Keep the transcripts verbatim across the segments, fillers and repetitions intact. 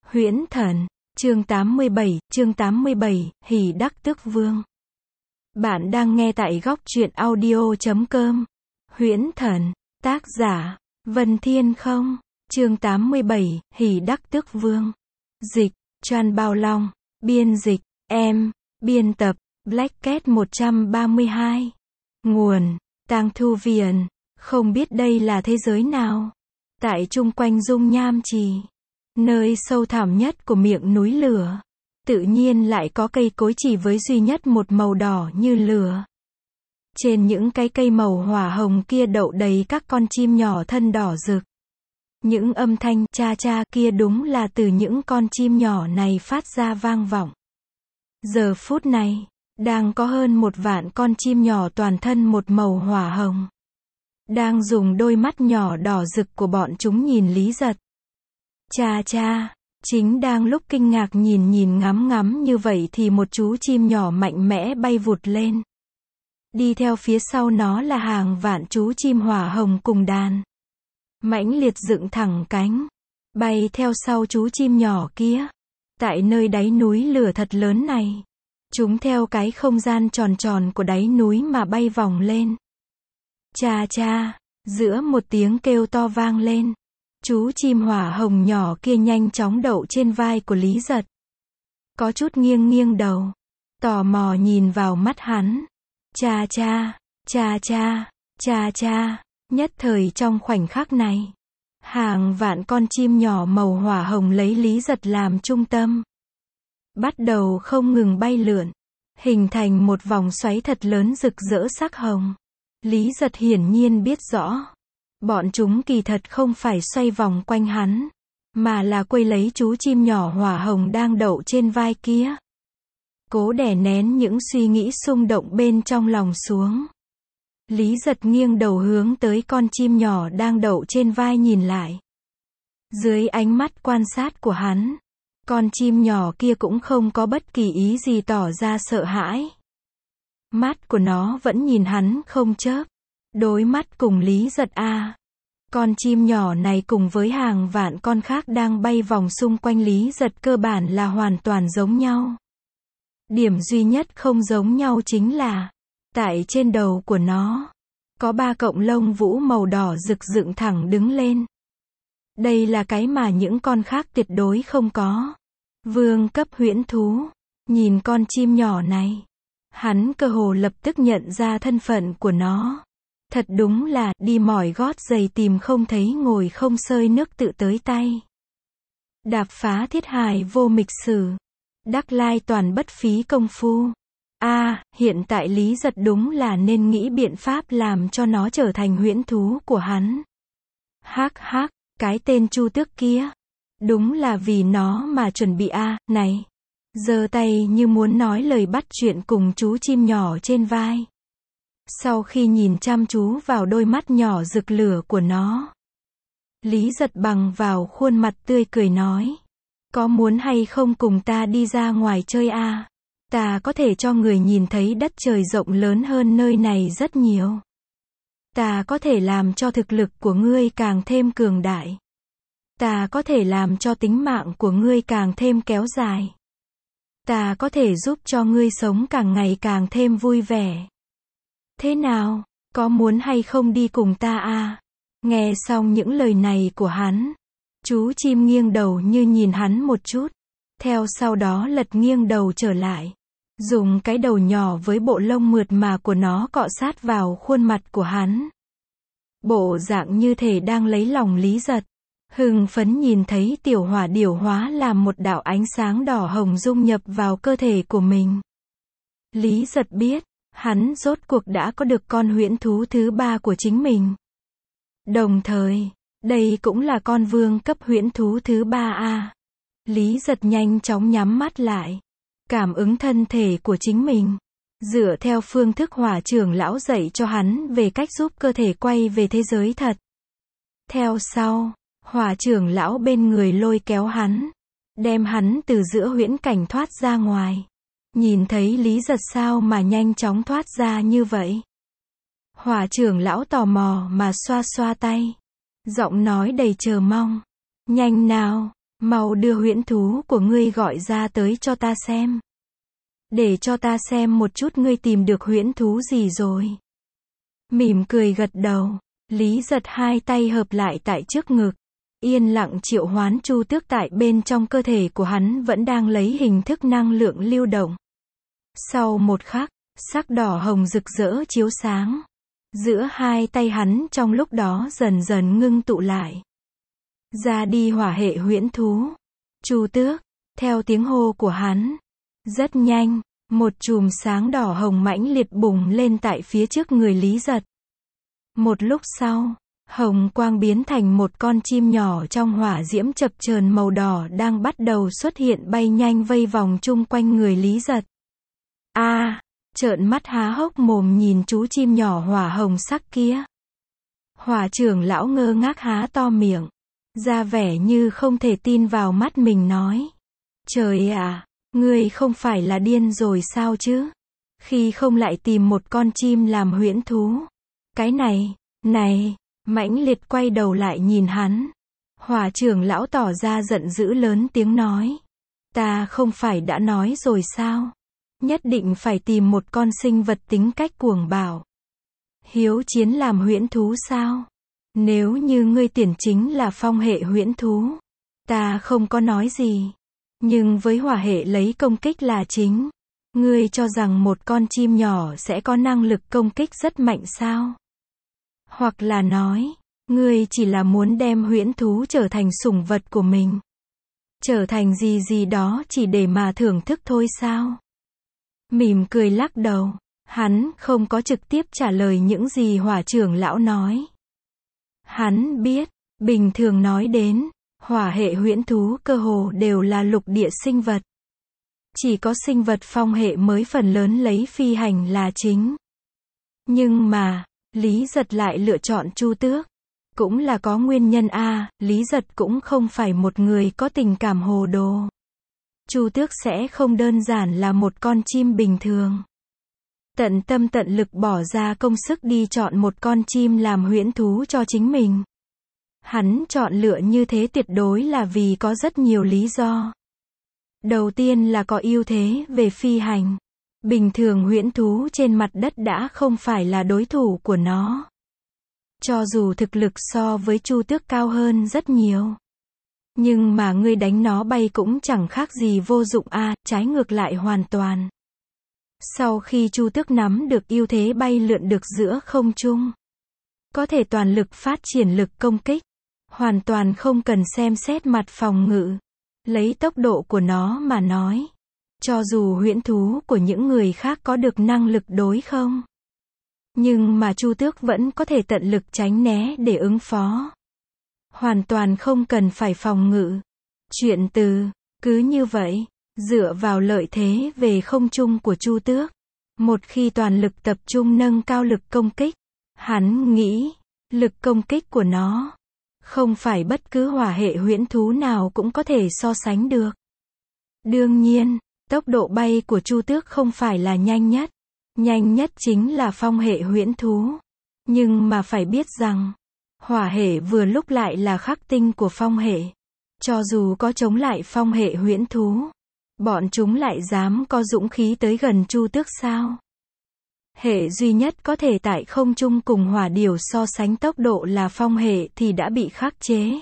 Huyễn Thần, chương tám mươi bảy, chương tám mươi bảy, Hỉ Đắc Tước Vương. Bạn đang nghe tại góc truyện audio chấm com. Huyễn Thần, tác giả, Vân Thiên Không, chương tám mươi bảy, Hỉ Đắc Tước Vương. Dịch, Tran Bao Long, biên dịch, em, biên tập, Black Cat một trăm ba mươi hai. Nguồn, Tang Thu Viền, không biết đây là thế giới nào. Tại chung quanh dung nham trì, nơi sâu thẳm nhất của miệng núi lửa, tự nhiên lại có cây cối chỉ với duy nhất một màu đỏ như lửa. Trên những cái cây màu hỏa hồng kia đậu đầy các con chim nhỏ thân đỏ rực. Những âm thanh cha cha kia đúng là từ những con chim nhỏ này phát ra vang vọng. Giờ phút này, đang có hơn một vạn con chim nhỏ toàn thân một màu hỏa hồng, đang dùng đôi mắt nhỏ đỏ rực của bọn chúng nhìn Lý Giật. Cha cha, chính đang lúc kinh ngạc nhìn nhìn ngắm ngắm như vậy thì một chú chim nhỏ mạnh mẽ bay vụt lên. Đi theo phía sau nó là hàng vạn chú chim hỏa hồng cùng đàn. Mãnh liệt dựng thẳng cánh, bay theo sau chú chim nhỏ kia. Tại nơi đáy núi lửa thật lớn này, chúng theo cái không gian tròn tròn của đáy núi mà bay vòng lên. Cha cha, giữa một tiếng kêu to vang lên, chú chim hỏa hồng nhỏ kia nhanh chóng đậu trên vai của Lý Giật. Có chút nghiêng nghiêng đầu, tò mò nhìn vào mắt hắn. Cha cha, cha cha, cha cha, nhất thời trong khoảnh khắc này, hàng vạn con chim nhỏ màu hỏa hồng lấy Lý Giật làm trung tâm, bắt đầu không ngừng bay lượn, hình thành một vòng xoáy thật lớn rực rỡ sắc hồng. Lý Giật hiển nhiên biết rõ, bọn chúng kỳ thật không phải xoay vòng quanh hắn, mà là quây lấy chú chim nhỏ hỏa hồng đang đậu trên vai kia. Cố đè nén những suy nghĩ xung động bên trong lòng xuống, Lý Giật nghiêng đầu hướng tới con chim nhỏ đang đậu trên vai nhìn lại. Dưới ánh mắt quan sát của hắn, con chim nhỏ kia cũng không có bất kỳ ý gì tỏ ra sợ hãi. Mắt của nó vẫn nhìn hắn không chớp. Đối mắt cùng Lý Giật a. Con chim nhỏ này cùng với hàng vạn con khác đang bay vòng xung quanh Lý Giật cơ bản là hoàn toàn giống nhau. Điểm duy nhất không giống nhau chính là, tại trên đầu của nó, có ba cọng lông vũ màu đỏ rực dựng thẳng đứng lên. Đây là cái mà những con khác tuyệt đối không có. Vương cấp huyễn thú, nhìn con chim nhỏ này, hắn cơ hồ lập tức nhận ra thân phận của nó. Thật đúng là, đi mỏi gót giày tìm không thấy ngồi không sơi nước tự tới tay. Đạp phá thiết hài vô mịch sử, đắc lai toàn bất phí công phu. A, à, hiện tại Lý Giật đúng là nên nghĩ biện pháp làm cho nó trở thành huyễn thú của hắn. Hắc hắc, cái tên Chu Tước kia, đúng là vì nó mà chuẩn bị a, à, này. Giơ tay như muốn nói lời bắt chuyện cùng chú chim nhỏ trên vai. Sau khi nhìn chăm chú vào đôi mắt nhỏ rực lửa của nó, Lý Giật bằng vào khuôn mặt tươi cười nói. Có muốn hay không cùng ta đi ra ngoài chơi a? À? Ta có thể cho người nhìn thấy đất trời rộng lớn hơn nơi này rất nhiều. Ta có thể làm cho thực lực của ngươi càng thêm cường đại. Ta có thể làm cho tính mạng của ngươi càng thêm kéo dài. Ta có thể giúp cho ngươi sống càng ngày càng thêm vui vẻ. Thế nào, có muốn hay không đi cùng ta a? À? Nghe xong những lời này của hắn, chú chim nghiêng đầu như nhìn hắn một chút, theo sau đó lật nghiêng đầu trở lại, dùng cái đầu nhỏ với bộ lông mượt mà của nó cọ sát vào khuôn mặt của hắn. Bộ dạng như thể đang lấy lòng Lý Giật, hưng phấn nhìn thấy tiểu hỏa điểu hóa làm một đạo ánh sáng đỏ hồng dung nhập vào cơ thể của mình. Lý Giật biết, hắn rốt cuộc đã có được con huyễn thú thứ ba của chính mình. Đồng thời, đây cũng là con vương cấp huyễn thú thứ ba a. Lý Giật nhanh chóng nhắm mắt lại, cảm ứng thân thể của chính mình, dựa theo phương thức Hỏa trưởng lão dạy cho hắn về cách giúp cơ thể quay về thế giới thật. Theo sau, Hỏa trưởng lão bên người lôi kéo hắn, đem hắn từ giữa huyễn cảnh thoát ra ngoài. Nhìn thấy Lý Giật sao mà nhanh chóng thoát ra như vậy. Hỏa trưởng lão tò mò mà xoa xoa tay, giọng nói đầy chờ mong. Nhanh nào, Mau đưa huyễn thú của ngươi gọi ra tới cho ta xem. Để cho ta xem một chút ngươi tìm được huyễn thú gì rồi. Mỉm cười gật đầu, Lý Giật hai tay hợp lại tại trước ngực. Yên lặng triệu hoán Chu Tước tại bên trong cơ thể của hắn vẫn đang lấy hình thức năng lượng lưu động. Sau một khắc, sắc đỏ hồng rực rỡ chiếu sáng. Giữa hai tay hắn trong lúc đó dần dần ngưng tụ lại. Ra đi hỏa hệ huyễn thú. Chu Tước, theo tiếng hô của hắn. Rất nhanh, một chùm sáng đỏ hồng mãnh liệt bùng lên tại phía trước người Lý Giật. Một lúc sau, hồng quang biến thành một con chim nhỏ trong hỏa diễm chập chờn màu đỏ đang bắt đầu xuất hiện bay nhanh vây vòng chung quanh người Lý Giật. A, à, trợn mắt há hốc mồm nhìn chú chim nhỏ hỏa hồng sắc kia. Hỏa trưởng lão ngơ ngác há to miệng, ra vẻ như không thể tin vào mắt mình nói. Trời ạ, ngươi không phải là điên rồi sao chứ? Khi không lại tìm một con chim làm huyễn thú. Cái này, này, mãnh liệt quay đầu lại nhìn hắn. Hỏa trưởng lão tỏ ra giận dữ lớn tiếng nói. Ta không phải đã nói rồi sao? Nhất định phải tìm một con sinh vật tính cách cuồng bạo. Hiếu chiến làm huyễn thú sao? Nếu như ngươi tuyển chính là phong hệ huyễn thú, ta không có nói gì. Nhưng với hỏa hệ lấy công kích là chính, ngươi cho rằng một con chim nhỏ sẽ có năng lực công kích rất mạnh sao? Hoặc là nói, ngươi chỉ là muốn đem huyễn thú trở thành sủng vật của mình. Trở thành gì gì đó chỉ để mà thưởng thức thôi sao? Mỉm cười lắc đầu, hắn không có trực tiếp trả lời những gì hỏa trưởng lão nói. Hắn biết, bình thường nói đến, hỏa hệ huyễn thú cơ hồ đều là lục địa sinh vật. Chỉ có sinh vật phong hệ mới phần lớn lấy phi hành là chính. Nhưng mà, Lý Giật lại lựa chọn Chu Tước. Cũng là có nguyên nhân a, à, Lý Giật cũng không phải một người có tình cảm hồ đồ. Chu Tước sẽ không đơn giản là một con chim bình thường. Tận tâm tận lực bỏ ra công sức đi chọn một con chim làm huyễn thú cho chính mình. Hắn chọn lựa như thế tuyệt đối là vì có rất nhiều lý do. Đầu tiên là có ưu thế về phi hành. Bình thường huyễn thú trên mặt đất đã không phải là đối thủ của nó. Cho dù thực lực so với Chu Tước cao hơn rất nhiều. Nhưng mà ngươi đánh nó bay cũng chẳng khác gì vô dụng a, à, trái ngược lại hoàn toàn. Sau khi Chu Tước nắm được ưu thế bay lượn được giữa không trung, có thể toàn lực phát triển lực công kích, hoàn toàn không cần xem xét mặt phòng ngự. Lấy tốc độ của nó mà nói, cho dù huyễn thú của những người khác có được năng lực đối không, nhưng mà Chu Tước vẫn có thể tận lực tránh né để ứng phó. Hoàn toàn không cần phải phòng ngự. Chuyện từ, cứ như vậy, dựa vào lợi thế về không trung của Chu Tước, một khi toàn lực tập trung nâng cao lực công kích, hắn nghĩ, lực công kích của nó, không phải bất cứ hỏa hệ huyễn thú nào cũng có thể so sánh được. Đương nhiên, tốc độ bay của Chu Tước không phải là nhanh nhất. Nhanh nhất chính là phong hệ huyễn thú. Nhưng mà phải biết rằng, hỏa hệ vừa lúc lại là khắc tinh của phong hệ. Cho dù có chống lại phong hệ huyễn thú, bọn chúng lại dám có dũng khí tới gần Chu Tước sao? Hệ duy nhất có thể tại không trung cùng hỏa điểu so sánh tốc độ là phong hệ thì đã bị khắc chế.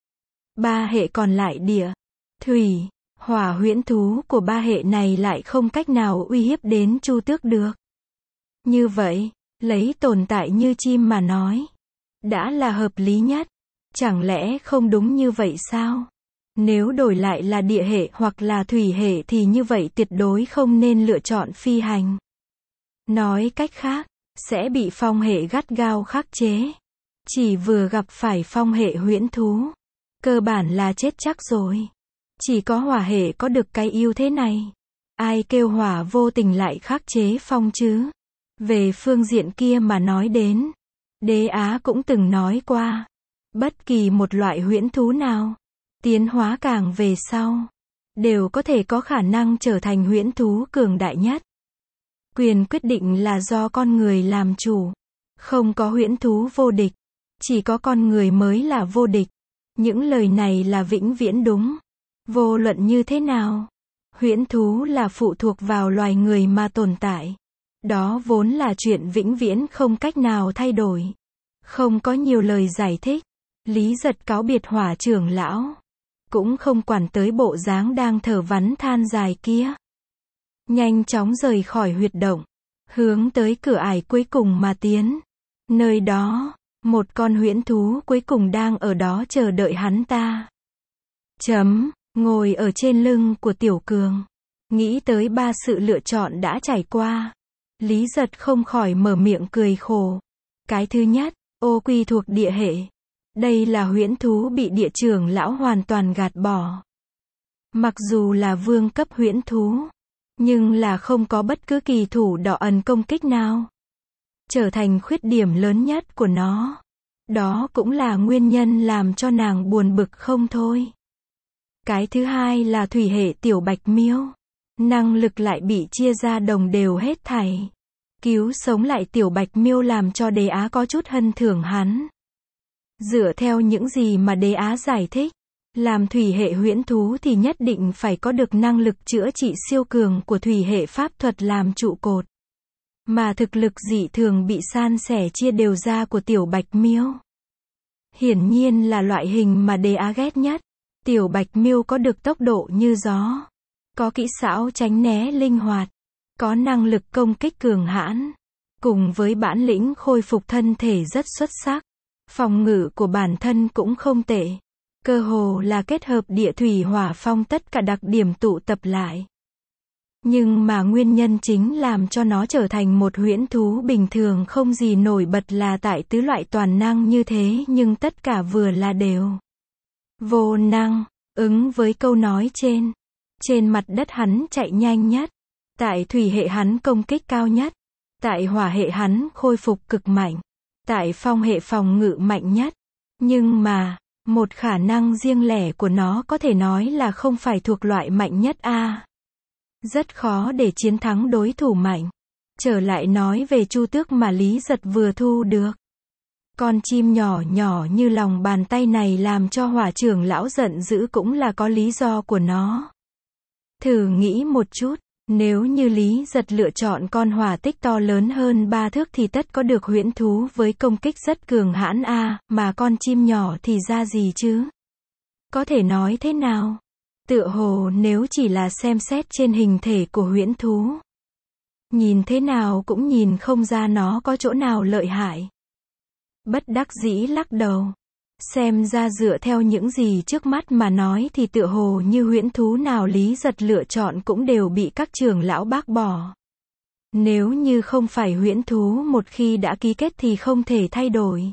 Ba hệ còn lại địa, thủy, hỏa huyễn thú của ba hệ này lại không cách nào uy hiếp đến Chu Tước được. Như vậy, lấy tồn tại như chim mà nói, đã là hợp lý nhất. Chẳng lẽ không đúng như vậy sao? Nếu đổi lại là địa hệ hoặc là thủy hệ thì như vậy tuyệt đối không nên lựa chọn phi hành. Nói cách khác, sẽ bị phong hệ gắt gao khắc chế. Chỉ vừa gặp phải phong hệ huyễn thú, cơ bản là chết chắc rồi. Chỉ có hỏa hệ có được cái ưu thế này. Ai kêu hỏa vô tình lại khắc chế phong chứ? Về phương diện kia mà nói đến, Đế Á cũng từng nói qua, bất kỳ một loại huyễn thú nào, tiến hóa càng về sau, đều có thể có khả năng trở thành huyễn thú cường đại nhất. Quyền quyết định là do con người làm chủ. Không có huyễn thú vô địch, chỉ có con người mới là vô địch. Những lời này là vĩnh viễn đúng. Vô luận như thế nào, huyễn thú là phụ thuộc vào loài người mà tồn tại. Đó vốn là chuyện vĩnh viễn không cách nào thay đổi. Không có nhiều lời giải thích. Lý Giật cáo biệt Hỏa trưởng lão. Cũng không quản tới bộ dáng đang thở vắn than dài kia. Nhanh chóng rời khỏi huyệt động. Hướng tới cửa ải cuối cùng mà tiến. Nơi đó, một con huyễn thú cuối cùng đang ở đó chờ đợi hắn ta. Chấm, ngồi ở trên lưng của Tiểu Cường. Nghĩ tới ba sự lựa chọn đã trải qua. Lý Giật không khỏi mở miệng cười khổ. Cái thứ nhất, ô quy thuộc địa hệ. Đây là huyễn thú bị địa trưởng lão hoàn toàn gạt bỏ. Mặc dù là vương cấp huyễn thú, nhưng là không có bất cứ kỳ thủ đỏ ẩn công kích nào. Trở thành khuyết điểm lớn nhất của nó. Đó cũng là nguyên nhân làm cho nàng buồn bực không thôi. Cái thứ hai là thủy hệ tiểu bạch miêu. Năng lực lại bị chia ra đồng đều hết thảy. Cứu sống lại tiểu bạch miêu làm cho đế á có chút hân thưởng hắn. Dựa theo những gì mà đế á giải thích, làm thủy hệ huyễn thú thì nhất định phải có được năng lực chữa trị siêu cường của thủy hệ pháp thuật làm trụ cột. Mà thực lực dị thường bị san sẻ chia đều ra của tiểu bạch miêu. Hiển nhiên là loại hình mà đế á ghét nhất. Tiểu bạch miêu có được tốc độ như gió. Có kỹ xảo tránh né linh hoạt. Có năng lực công kích cường hãn. Cùng với bản lĩnh khôi phục thân thể rất xuất sắc. Phòng ngự của bản thân cũng không tệ. Cơ hồ là kết hợp địa thủy hỏa phong tất cả đặc điểm tụ tập lại. Nhưng mà nguyên nhân chính làm cho nó trở thành một huyễn thú bình thường không gì nổi bật là tại tứ loại toàn năng như thế nhưng tất cả vừa là đều. Vô năng, ứng với câu nói trên. Trên mặt đất hắn chạy nhanh nhất. Tại thủy hệ hắn công kích cao nhất. Tại hỏa hệ hắn khôi phục cực mạnh. Tại phong hệ phòng ngự mạnh nhất. Nhưng mà, một khả năng riêng lẻ của nó có thể nói là không phải thuộc loại mạnh nhất a. À, rất khó để chiến thắng đối thủ mạnh. Trở lại nói về chu tước mà Lý Giật vừa thu được. Con chim nhỏ nhỏ như lòng bàn tay này làm cho Hỏa trưởng lão giận dữ cũng là có lý do của nó. Thử nghĩ một chút, nếu như Lý Giật lựa chọn con hỏa tích to lớn hơn ba thước thì tất có được huyễn thú với công kích rất cường hãn a, à, mà con chim nhỏ thì ra gì chứ? Có thể nói thế nào? Tựa hồ nếu chỉ là xem xét trên hình thể của huyễn thú, nhìn thế nào cũng nhìn không ra nó có chỗ nào lợi hại. Bất đắc dĩ lắc đầu. Xem ra dựa theo những gì trước mắt mà nói thì tựa hồ như huyễn thú nào Lý Giật lựa chọn cũng đều bị các trưởng lão bác bỏ. Nếu như không phải huyễn thú một khi đã ký kết thì không thể thay đổi.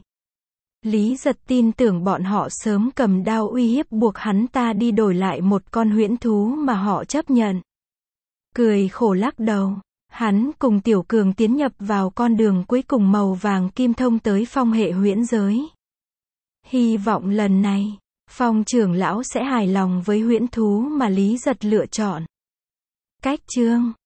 Lý Giật tin tưởng bọn họ sớm cầm đao uy hiếp buộc hắn ta đi đổi lại một con huyễn thú mà họ chấp nhận. Cười khổ lắc đầu. Hắn cùng Tiểu Cường tiến nhập vào con đường cuối cùng màu vàng kim thông tới phong hệ huyễn giới. Hy vọng lần này, Phong trưởng lão sẽ hài lòng với huyễn thú mà Lý Giật lựa chọn. Cách chương